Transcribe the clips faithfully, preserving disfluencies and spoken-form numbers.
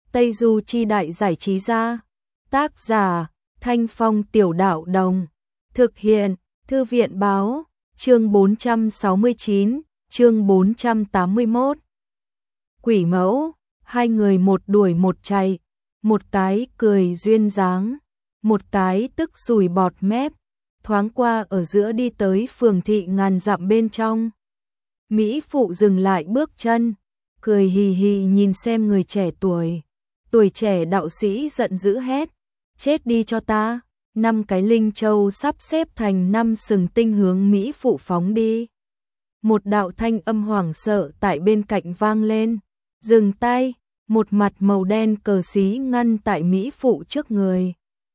Tây Du Chi Đại Giải Trí Gia. Tác giả Thanh Phong Tiểu Đạo Đồng. Thực hiện Thư viện Báo. Chương bốn trăm sáu mươi chín, chương bốn trăm tám mươi mốt. Quỷ mẫu, hai người một đuổi một chạy, một cái cười duyên dáng, một cái tức sùi bọt mép, thoáng qua ở giữa đi tới phường thị ngàn dặm bên trong. Mỹ phụ dừng lại bước chân, cười hì hì nhìn xem người trẻ tuổi. Tuổi trẻ đạo sĩ giận dữ hét, chết đi cho ta. Năm cái linh châu sắp xếp thành năm sừng tinh hướng Mỹ phụ phóng đi. Một đạo thanh âm hoảng sợ tại bên cạnh vang lên, dừng tay, một mặt màu đen cờ xí ngăn tại Mỹ phụ trước người.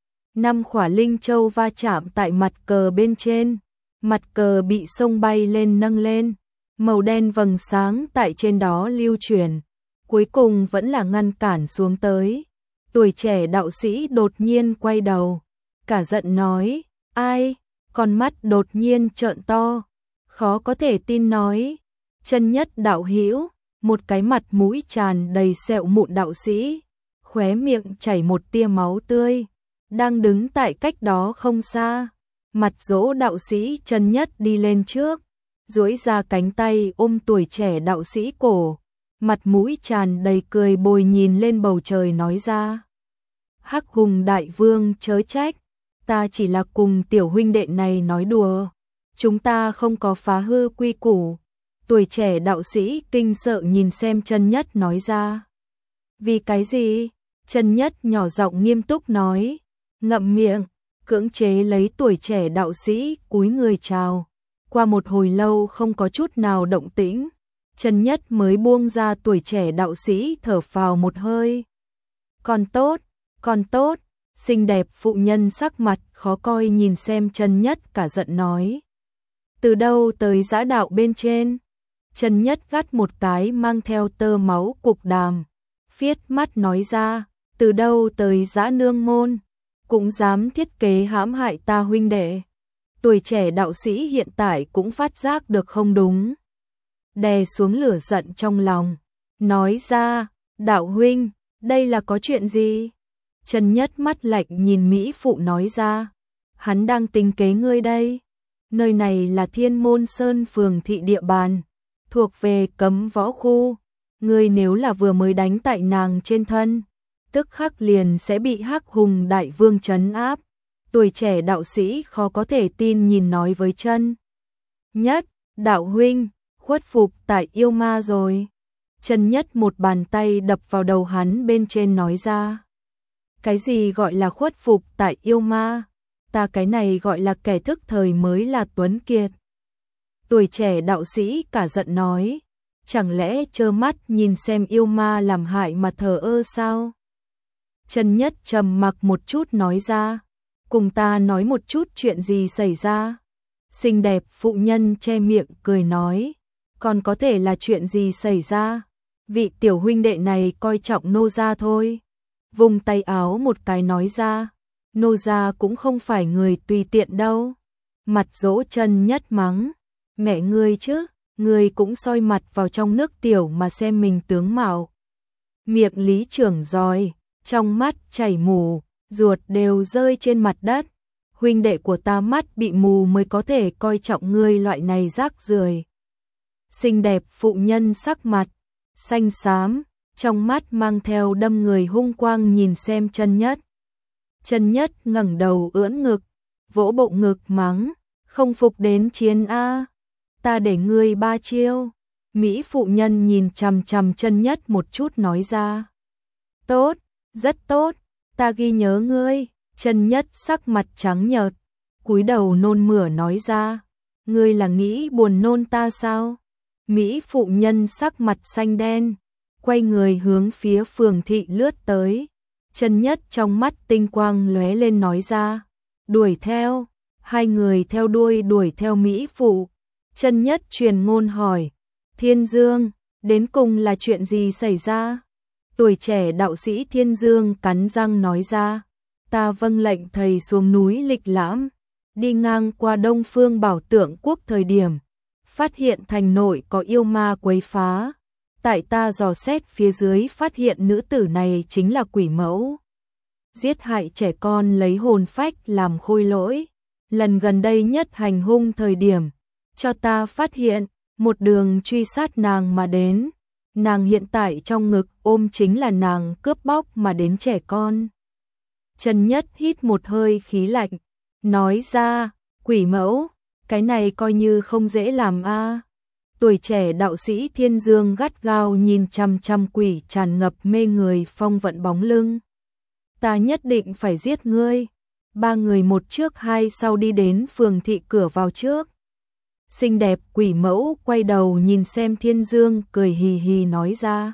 Năm khỏa linh châu va chạm tại mặt cờ bên trên, mặt cờ bị sông bay lên nâng lên, màu đen vầng sáng tại trên đó lưu chuyển, cuối cùng vẫn là ngăn cản xuống tới. Tuổi trẻ đạo sĩ đột nhiên quay đầu, cả giận nói, ai, con mắt đột nhiên trợn to, khó có thể tin nói, chân nhất đạo hữu, một cái mặt mũi tràn đầy sẹo mụn đạo sĩ, khóe miệng chảy một tia máu tươi, đang đứng tại cách đó không xa. Mặt dỗ đạo sĩ chân nhất đi lên trước, duỗi ra cánh tay ôm tuổi trẻ đạo sĩ cổ, mặt mũi tràn đầy cười bồi nhìn lên bầu trời nói ra. Hắc Hùng đại vương chớ trách, ta chỉ là cùng tiểu huynh đệ này nói đùa, chúng ta không có phá hư quy củ. Tuổi trẻ đạo sĩ kinh sợ nhìn xem chân nhất nói ra. Vì cái gì? Chân nhất nhỏ giọng nghiêm túc nói, ngậm miệng, cưỡng chế lấy tuổi trẻ đạo sĩ cúi người chào. Qua một hồi lâu không có chút nào động tĩnh, chân nhất mới buông ra tuổi trẻ đạo sĩ thở phào một hơi. Còn tốt, còn tốt. Xinh đẹp phụ nhân sắc mặt khó coi nhìn xem chân nhất cả giận nói. Từ đâu tới dã đạo bên trên? Chân nhất gắt một cái mang theo tơ máu cục đàm, phiết mắt nói ra, từ đâu tới dã nương môn, cũng dám thiết kế hãm hại ta huynh đệ. Tuổi trẻ đạo sĩ hiện tại cũng phát giác được không đúng, đè xuống lửa giận trong lòng, nói ra, đạo huynh, đây là có chuyện gì? Chân nhất mắt lạnh nhìn Mỹ phụ nói ra, hắn đang tính kế ngươi đây. Nơi này là Thiên Môn Sơn phường thị địa bàn, thuộc về cấm võ khu. Ngươi nếu là vừa mới đánh tại nàng trên thân, tức khắc liền sẽ bị Hắc Hùng đại vương trấn áp. Tuổi trẻ đạo sĩ khó có thể tin nhìn nói với chân nhất, đạo huynh, khuất phục tại yêu ma rồi. Chân nhất một bàn tay đập vào đầu hắn bên trên nói ra. Cái gì gọi là khuất phục tại yêu ma? Ta cái này gọi là kẻ thức thời mới là tuấn kiệt. Tuổi trẻ đạo sĩ cả giận nói, chẳng lẽ trơ mắt nhìn xem yêu ma làm hại mà thờ ơ sao? Chân nhất trầm mặc một chút nói ra, cùng ta nói một chút chuyện gì xảy ra. Xinh đẹp phụ nhân che miệng cười nói, còn có thể là chuyện gì xảy ra? Vị tiểu huynh đệ này coi trọng nô gia thôi. Vùng tay áo một cái nói ra, nô gia cũng không phải người tùy tiện đâu. Mặt dỗ chân nhất mắng, mẹ ngươi chứ, ngươi cũng soi mặt vào trong nước tiểu mà xem mình tướng mạo. Miệng lý trưởng roi, trong mắt chảy mù, ruột đều rơi trên mặt đất. Huynh đệ của ta mắt bị mù mới có thể coi trọng ngươi loại này rác rưởi. Xinh đẹp phụ nhân sắc mặt xanh xám, trong mắt mang theo đâm người hung quang nhìn xem chân nhất. Chân nhất ngẩng đầu ưỡn ngực, vỗ bộ ngực mắng, không phục đến chiến a, ta để ngươi ba chiêu. Mỹ phụ nhân nhìn chằm chằm chân nhất một chút nói ra. Tốt, rất tốt, ta ghi nhớ ngươi. Chân nhất sắc mặt trắng nhợt, cúi đầu nôn mửa nói ra, ngươi là nghĩ buồn nôn ta sao? Mỹ phụ nhân sắc mặt xanh đen, quay người hướng phía phường thị lướt tới. Chân nhất trong mắt tinh quang lóe lên nói ra, đuổi theo. Hai người theo đuôi đuổi theo Mỹ phụ. Chân nhất truyền ngôn hỏi, Thiên Dương, đến cùng là chuyện gì xảy ra? Tuổi trẻ đạo sĩ Thiên Dương cắn răng nói ra, ta vâng lệnh thầy xuống núi lịch lãm, đi ngang qua Đông Phương Bảo Tượng Quốc thời điểm, phát hiện thành nội có yêu ma quấy phá, tại ta dò xét phía dưới phát hiện nữ tử này chính là quỷ mẫu. Giết hại trẻ con lấy hồn phách làm khôi lỗi. Lần gần đây nhất hành hung thời điểm, cho ta phát hiện, một đường truy sát nàng mà đến. Nàng hiện tại trong ngực ôm chính là nàng cướp bóc mà đến trẻ con. Trần Nhất hít một hơi khí lạnh, nói ra, quỷ mẫu, cái này coi như không dễ làm a. Tuổi trẻ đạo sĩ Thiên Dương gắt gao nhìn chăm chăm quỷ tràn ngập mê người phong vận bóng lưng. Ta nhất định phải giết ngươi. Ba người một trước hai sau đi đến phường thị cửa vào trước. Xinh đẹp quỷ mẫu quay đầu nhìn xem Thiên Dương cười hì hì nói ra.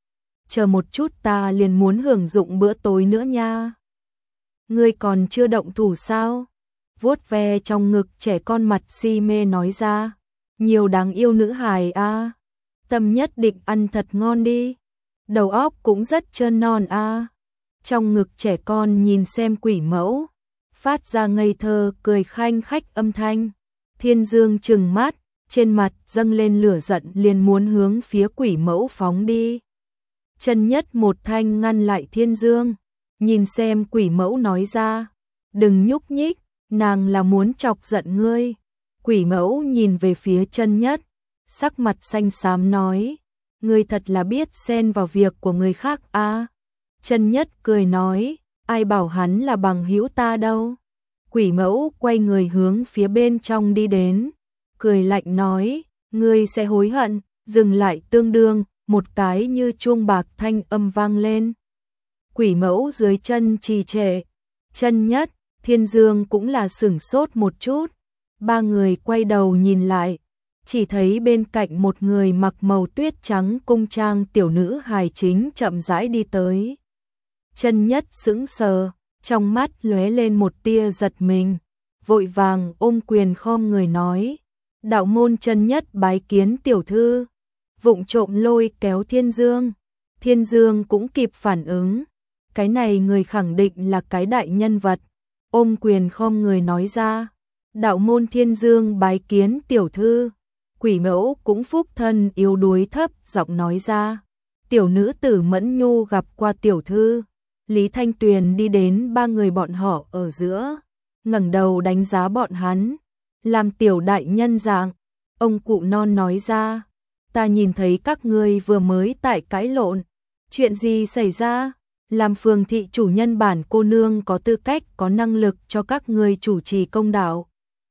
Chờ một chút ta liền muốn hưởng dụng bữa tối nữa nha. Ngươi còn chưa động thủ sao? Vuốt ve trong ngực trẻ con mặt si mê nói ra. Nhiều đáng yêu nữ hài a. Tâm nhất định ăn thật ngon đi. Đầu óc cũng rất trơn non a. Trong ngực trẻ con nhìn xem quỷ mẫu, phát ra ngây thơ cười khanh khách âm thanh. Thiên Dương trừng mắt, trên mặt dâng lên lửa giận liền muốn hướng phía quỷ mẫu phóng đi. Trần Nhất một thanh ngăn lại Thiên Dương, nhìn xem quỷ mẫu nói ra, đừng nhúc nhích, nàng là muốn chọc giận ngươi. Quỷ mẫu nhìn về phía Trần Nhất, sắc mặt xanh xám nói, ngươi thật là biết xen vào việc của người khác a. À. Trần Nhất cười nói, ai bảo hắn là bằng hữu ta đâu. Quỷ mẫu quay người hướng phía bên trong đi đến, cười lạnh nói, ngươi sẽ hối hận. Dừng lại tương đương, một cái như chuông bạc thanh âm vang lên. Quỷ mẫu dưới chân trì trệ, Trần Nhất, Thiên Dương cũng là sửng sốt một chút. Ba người quay đầu nhìn lại, chỉ thấy bên cạnh một người mặc màu tuyết trắng cung trang tiểu nữ hài chính chậm rãi đi tới. Trần Nhất sững sờ, trong mắt lóe lên một tia giật mình, vội vàng ôm quyền khom người nói, đạo môn Trần Nhất bái kiến tiểu thư. Vụng trộm lôi kéo Thiên Dương, Thiên Dương cũng kịp phản ứng, cái này người khẳng định là cái đại nhân vật, ôm quyền khom người nói ra, đạo môn Thiên Dương bái kiến tiểu thư. Quỷ mẫu cũng phúc thân yếu đuối thấp giọng nói ra, tiểu nữ tử Mẫn Nhu gặp qua tiểu thư. Lý Thanh Tuyền đi đến ba người bọn họ ở giữa, ngẩng đầu đánh giá bọn hắn, làm tiểu đại nhân dạng. Ông cụ non nói ra, ta nhìn thấy các ngươi vừa mới tại cãi lộn, chuyện gì xảy ra? Làm phường thị chủ nhân bản cô nương có tư cách có năng lực cho các ngươi chủ trì công đạo.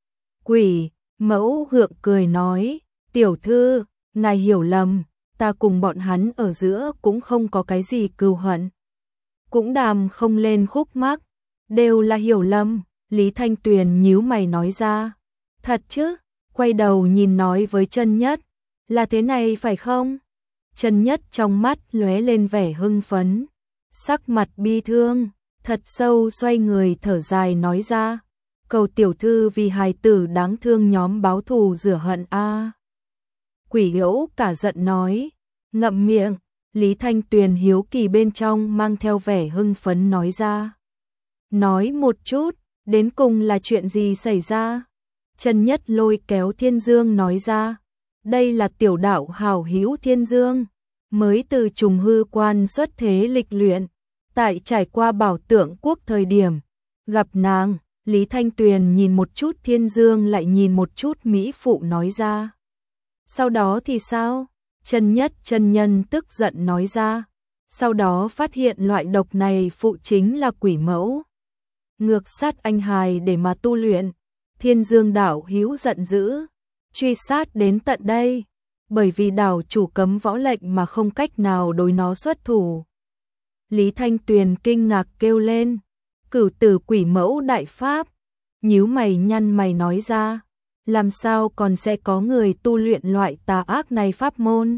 Quỷ mẫu gượng cười nói, tiểu thư, ngài hiểu lầm, ta cùng bọn hắn ở giữa cũng không có cái gì cừu hận, cũng đàm không lên khúc mắc, đều là hiểu lầm. Lý Thanh Tuyền nhíu mày nói ra, thật chứ? Quay đầu nhìn nói với Trần Nhất, là thế này phải không? Trần Nhất trong mắt lóe lên vẻ hưng phấn, sắc mặt bi thương, thật sâu xoay người thở dài nói ra, cầu tiểu thư vì hài tử đáng thương nhóm báo thù rửa hận a. À. Quỷ Liễu cả giận nói, ngậm miệng. Lý Thanh Tuyền hiếu kỳ bên trong mang theo vẻ hưng phấn nói ra, nói một chút, đến cùng là chuyện gì xảy ra? Trần Nhất lôi kéo Thiên Dương nói ra, đây là tiểu đạo hảo hữu Thiên Dương, mới từ trùng hư quan xuất thế lịch luyện, tại trải qua bảo tượng quốc thời điểm, gặp nàng. Lý Thanh Tuyền nhìn một chút Thiên Dương lại nhìn một chút Mỹ Phụ nói ra. Sau đó thì sao? Trần Nhất chân nhân tức giận nói ra, sau đó phát hiện loại độc này phụ chính là quỷ mẫu. Ngược sát anh hài để mà tu luyện. Thiên Dương đảo hữu giận dữ, truy sát đến tận đây, bởi vì đảo chủ cấm võ lệnh mà không cách nào đối nó xuất thủ. Lý Thanh Tuyền kinh ngạc kêu lên, cửu tử quỷ mẫu đại pháp, nhíu mày nhăn mày nói ra, làm sao còn sẽ có người tu luyện loại tà ác này pháp môn?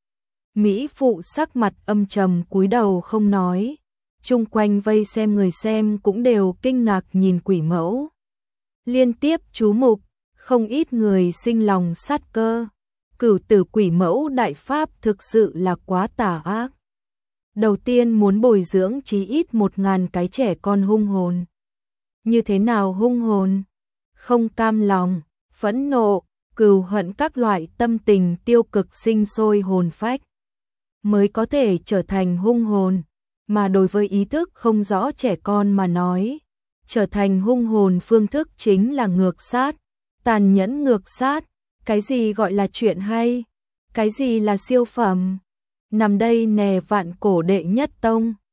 Mỹ Phụ sắc mặt âm trầm cúi đầu không nói, chung quanh vây xem người xem cũng đều kinh ngạc nhìn quỷ mẫu. Liên tiếp chú mục, không ít người sinh lòng sát cơ, cửu tử quỷ mẫu đại pháp thực sự là quá tà ác. Đầu tiên muốn bồi dưỡng chí ít một ngàn cái trẻ con hung hồn. Như thế nào hung hồn? Không cam lòng, phẫn nộ, cừu hận các loại tâm tình tiêu cực sinh sôi hồn phách. mới có thể trở thành hung hồn, mà đối với ý thức không rõ trẻ con mà nói, trở thành hung hồn phương thức chính là ngược sát, tàn nhẫn ngược sát. Cái gì gọi là chuyện hay? Cái gì là siêu phẩm? Nằm đây nè vạn cổ đệ nhất tông.